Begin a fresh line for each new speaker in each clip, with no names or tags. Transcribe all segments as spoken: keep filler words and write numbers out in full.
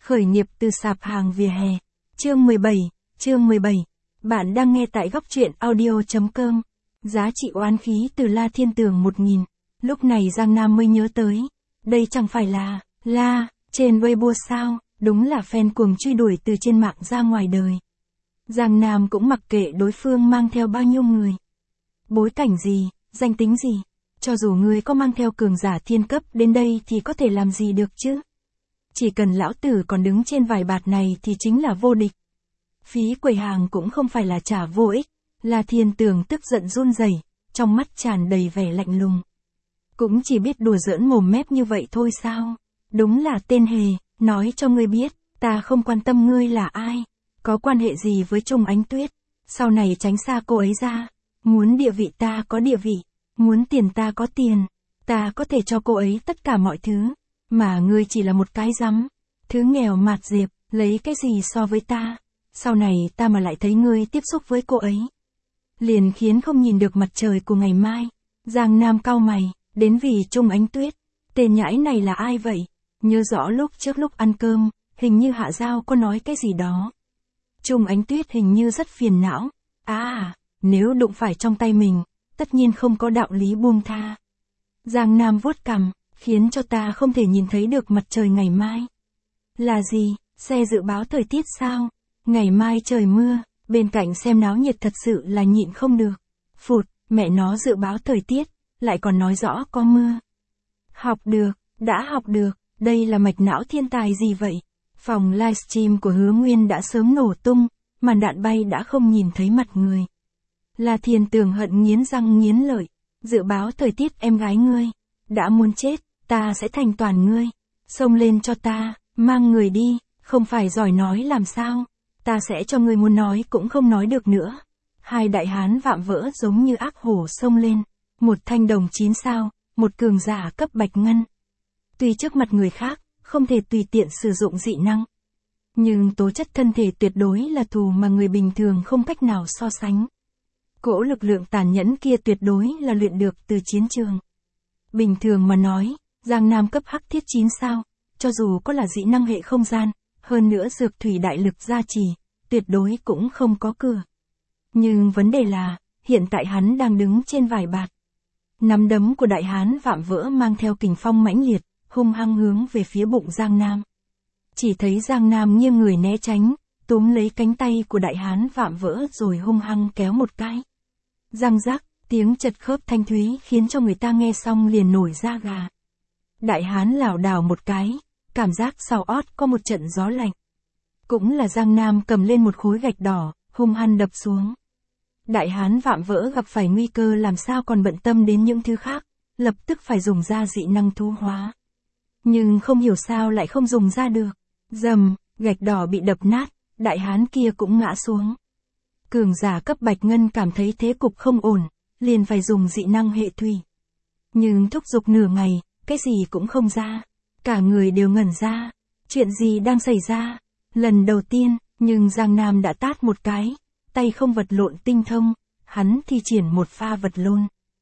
Khởi nghiệp từ sạp hàng vỉa hè. Chương mười bảy, chương mười bảy. Bạn đang nghe tại góc truyện audio.com. Giá trị oán khí từ La Thiên Tường một nghìn. Lúc này Giang Nam mới nhớ tới. Đây chẳng phải là, La, trên Weibo sao, đúng là fan cuồng truy đuổi từ trên mạng ra ngoài đời. Giang Nam cũng mặc kệ đối phương mang theo bao nhiêu người. Bối cảnh gì, danh tính gì. Cho dù người có mang theo cường giả thiên cấp đến đây thì có thể làm gì được chứ. Chỉ cần lão tử còn đứng trên vài bạt này thì chính là vô địch. Phí quầy hàng cũng không phải là trả vô ích. La Thiên Tường tức giận run rẩy, trong mắt tràn đầy vẻ lạnh lùng. Cũng chỉ biết đùa giỡn mồm mép như vậy thôi sao? Đúng là tên hề, nói cho ngươi biết, ta không quan tâm ngươi là ai, có quan hệ gì với Trung Ánh Tuyết, sau này tránh xa cô ấy ra. Muốn địa vị ta có địa vị, muốn tiền ta có tiền, ta có thể cho cô ấy tất cả mọi thứ, mà ngươi chỉ là một cái rắm, thứ nghèo mạt diệp, lấy cái gì so với ta, sau này ta mà lại thấy ngươi tiếp xúc với cô ấy, liền khiến không nhìn được mặt trời của ngày mai. Giang Nam cau mày, đến vì Trung Ánh Tuyết, tên nhãi này là ai vậy? Nhớ rõ lúc trước lúc ăn cơm, hình như Hạ Giao có nói cái gì đó. Trung Ánh Tuyết hình như rất phiền não, à, nếu đụng phải trong tay mình, tất nhiên không có đạo lý buông tha. Giang Nam vuốt cằm, khiến cho ta không thể nhìn thấy được mặt trời ngày mai. Là gì, xe dự báo thời tiết sao? Ngày mai trời mưa, bên cạnh xem náo nhiệt thật sự là nhịn không được. Phụt, mẹ nó dự báo thời tiết, lại còn nói rõ có mưa. Học được, đã học được, đây là mạch não thiên tài gì vậy? Phòng livestream của Hứa Nguyên đã sớm nổ tung, màn đạn bay đã không nhìn thấy mặt người. La Thiên Tường hận nghiến răng nghiến lợi, dự báo thời tiết em gái ngươi, đã muốn chết, ta sẽ thành toàn ngươi, xông lên cho ta, mang người đi, không phải giỏi nói làm sao, ta sẽ cho ngươi muốn nói cũng không nói được nữa. Hai đại hán vạm vỡ giống như ác hổ xông lên, một thanh đồng chín sao, một cường giả cấp bạch ngân. Tuy trước mặt người khác, không thể tùy tiện sử dụng dị năng, nhưng tố chất thân thể tuyệt đối là thù mà người bình thường không cách nào so sánh. Cỗ lực lượng tàn nhẫn kia tuyệt đối là luyện được từ chiến trường. Bình thường mà nói, Giang Nam cấp hắc thiết chín sao, cho dù có là dị năng hệ không gian, hơn nữa dược thủy đại lực gia trì, tuyệt đối cũng không có cửa. Nhưng vấn đề là, hiện tại hắn đang đứng trên vải bạt. Nắm đấm của đại hán vạm vỡ mang theo kình phong mãnh liệt, hung hăng hướng về phía bụng Giang Nam. Chỉ thấy Giang Nam nghiêng người né tránh, túm lấy cánh tay của đại hán vạm vỡ rồi hung hăng kéo một cái. Răng rắc, tiếng chật khớp thanh thúy khiến cho người ta nghe xong liền nổi da gà. Đại hán lảo đảo một cái, cảm giác sau ót có một trận gió lạnh. Cũng là Giang Nam cầm lên một khối gạch đỏ, hung hăng đập xuống. Đại hán vạm vỡ gặp phải nguy cơ làm sao còn bận tâm đến những thứ khác, lập tức phải dùng ra dị năng thu hóa. Nhưng không hiểu sao lại không dùng ra được. Dầm, gạch đỏ bị đập nát, đại hán kia cũng ngã xuống. Cường giả cấp bạch ngân cảm thấy thế cục không ổn, liền phải dùng dị năng hệ thủy. Nhưng thúc giục nửa ngày, cái gì cũng không ra. Cả người đều ngẩn ra. Chuyện gì đang xảy ra? Lần đầu tiên, nhưng Giang Nam đã tát một cái, tay không vật lộn tinh thông, hắn thi triển một pha vật lôn.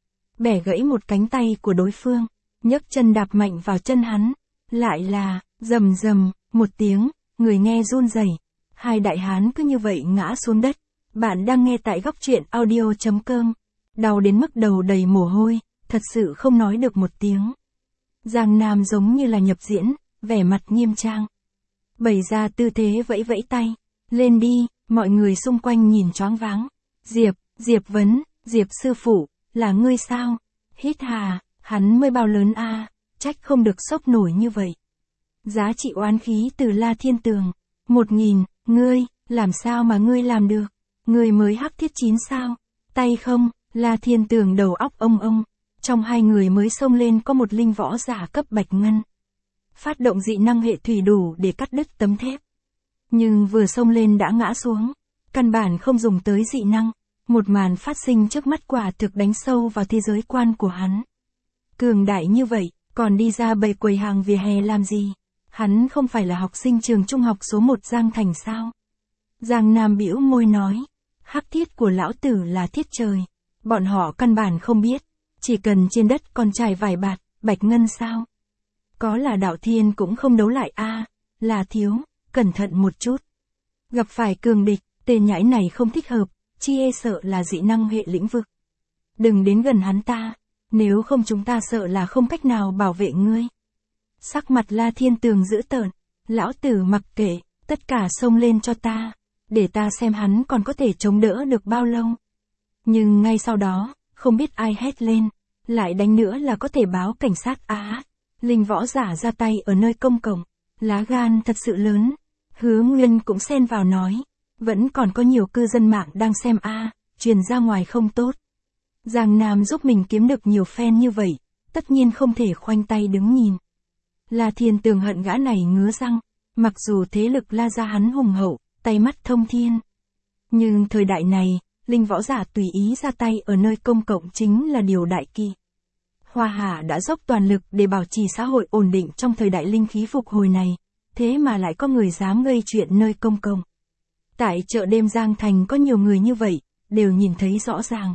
Bẻ gãy một cánh tay của đối phương, nhấc chân đạp mạnh vào chân hắn. Lại là, rầm rầm, một tiếng, người nghe run rẩy. Hai đại hán cứ như vậy ngã xuống đất. Bạn đang nghe tại góc truyện audio.com. Đau đến mức đầu đầy mồ hôi, thật sự không nói được một tiếng. Giang Nam giống như là nhập diễn, vẻ mặt nghiêm trang. Bày ra tư thế vẫy vẫy tay. Lên đi, mọi người xung quanh nhìn choáng váng. Diệp, Diệp Vấn, Diệp sư phụ, là ngươi sao? Hít hà, hắn mới bao lớn a, trách không được sốc nổi như vậy. Giá trị oán khí từ La Thiên Tường. Một nghìn, ngươi, làm sao mà ngươi làm được? Ngươi mới hắc thiết chín sao? Tay không, La Thiên Tường đầu óc ông ông. Trong hai người mới xông lên có một linh võ giả cấp bạch ngân. Phát động dị năng hệ thủy đủ để cắt đứt tấm thép. Nhưng vừa xông lên đã ngã xuống. Căn bản không dùng tới dị năng. Một màn phát sinh trước mắt quả thực đánh sâu vào thế giới quan của hắn. Cường đại như vậy, còn đi ra bày quầy hàng vỉa hè làm gì? Hắn không phải là học sinh trường trung học số một Giang Thành sao? Giang Nam bĩu môi nói. Hắc thiết của lão tử là thiết trời. Bọn họ căn bản không biết. Chỉ cần trên đất còn trải vải bạt, bạch ngân sao? Có là đạo thiên cũng không đấu lại a, là thiếu. cẩn thận một chút. Gặp phải cường địch, tên nhãi này không thích hợp, chi e sợ là dị năng hệ lĩnh vực. Đừng đến gần hắn ta, nếu không chúng ta sợ là không cách nào bảo vệ ngươi. Sắc mặt La Thiên Tường dữ tợn, lão tử mặc kệ, tất cả xông lên cho ta, để ta xem hắn còn có thể chống đỡ được bao lâu. Nhưng ngay sau đó, không biết ai hét lên, lại đánh nữa là có thể báo cảnh sát á. Linh võ giả ra tay ở nơi công cộng, lá gan thật sự lớn. Hứa Nguyên cũng xen vào nói, vẫn còn có nhiều cư dân mạng đang xem a, truyền ra ngoài không tốt. Giang Nam giúp mình kiếm được nhiều fan như vậy, tất nhiên không thể khoanh tay đứng nhìn. La Thiên Tường hận gã này ngứa răng, mặc dù thế lực La gia hắn hùng hậu, tay mắt thông thiên. Nhưng thời đại này, linh võ giả tùy ý ra tay ở nơi công cộng chính là điều đại kỵ. Hoa Hà đã dốc toàn lực để bảo trì xã hội ổn định trong thời đại linh khí phục hồi này, thế mà lại có người dám gây chuyện nơi công cộng. Tại chợ đêm Giang Thành có nhiều người như vậy, đều nhìn thấy rõ ràng.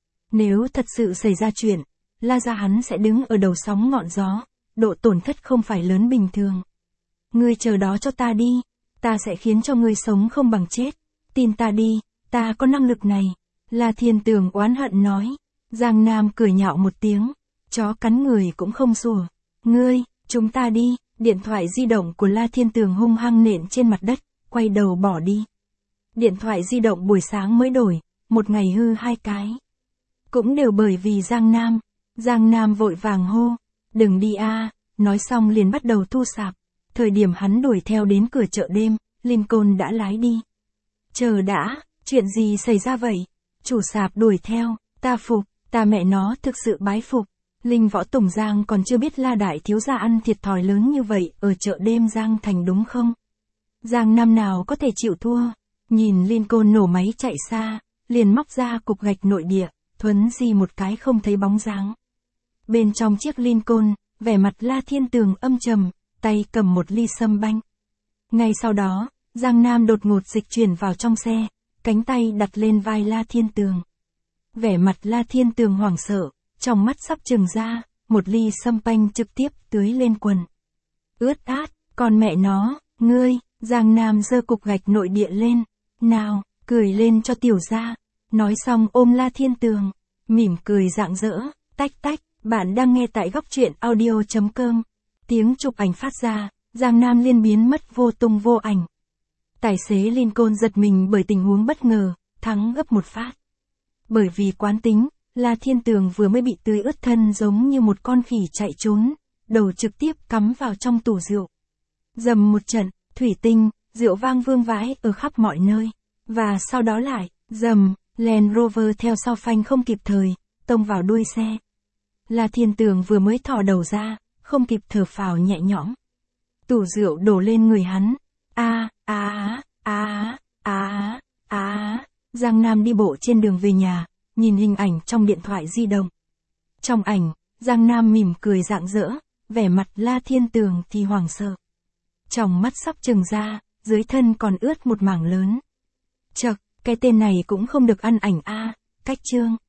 Nếu thật sự xảy ra chuyện, La gia hắn sẽ đứng ở đầu sóng ngọn gió, độ tổn thất không phải lớn bình thường. Ngươi chờ đó cho ta đi, ta sẽ khiến cho ngươi sống không bằng chết, tin ta đi, ta có năng lực này. La Thiên Tường oán hận nói. Giang Nam cười nhạo một tiếng, chó cắn người cũng không sủa. Ngươi, chúng ta đi. Điện thoại di động của La Thiên Tường hung hăng nện trên mặt đất, quay đầu bỏ đi. Điện thoại di động buổi sáng mới đổi, một ngày hư hai cái. Cũng đều bởi vì Giang Nam. Giang Nam vội vàng hô, đừng đi a, nói xong liền bắt đầu thu sạp. Thời điểm hắn đuổi theo đến cửa chợ đêm, Lincoln đã lái đi. Chờ đã, chuyện gì xảy ra vậy? Chủ sạp đuổi theo, ta phục, ta mẹ nó thực sự bái phục. Linh Võ Tùng Giang còn chưa biết La đại thiếu gia ăn thiệt thòi lớn như vậy ở chợ đêm Giang Thành đúng không? Giang Nam nào có thể chịu thua, nhìn Lincoln nổ máy chạy xa, liền móc ra cục gạch nội địa, thuấn di một cái không thấy bóng dáng. Bên trong chiếc Lincoln, vẻ mặt La Thiên Tường âm trầm, tay cầm một ly sâm banh. Ngay sau đó, Giang Nam đột ngột dịch chuyển vào trong xe, cánh tay đặt lên vai La Thiên Tường. Vẻ mặt La Thiên Tường hoảng sợ, trong mắt sắp trừng ra, một ly sâm banh trực tiếp tưới lên quần. Ướt át, con mẹ nó, ngươi, Giang Nam giơ cục gạch nội địa lên, nào, cười lên cho tiểu gia. Nói xong ôm La Thiên Tường, mỉm cười rạng rỡ, tách tách, bạn đang nghe tại góc truyện audio chấm com. Tiếng chụp ảnh phát ra, Giang Nam liên biến mất vô tung vô ảnh. Tài xế Lincoln giật mình bởi tình huống bất ngờ, thắng gấp một phát. Bởi vì quán tính, La Thiên Tường vừa mới bị tưới ướt thân giống như một con khỉ chạy trốn, đầu trực tiếp cắm vào trong tủ rượu. Dầm một trận, thủy tinh, rượu vang vương vãi ở khắp mọi nơi. Và sau đó lại, dầm, Land Rover theo sau phanh không kịp thời, tông vào đuôi xe. La Thiên Tường vừa mới thò đầu ra, không kịp thở phào nhẹ nhõm. Tủ rượu đổ lên người hắn. A, a, a, a, a. Giang Nam đi bộ trên đường về nhà, nhìn hình ảnh trong điện thoại di động. Trong ảnh, Giang Nam mỉm cười rạng rỡ, vẻ mặt La Thiên Tường thì hoảng sợ. Trong mắt sắp trừng ra, dưới thân còn ướt một mảng lớn. Chậc, cái tên này cũng không được ăn ảnh a, cách chương.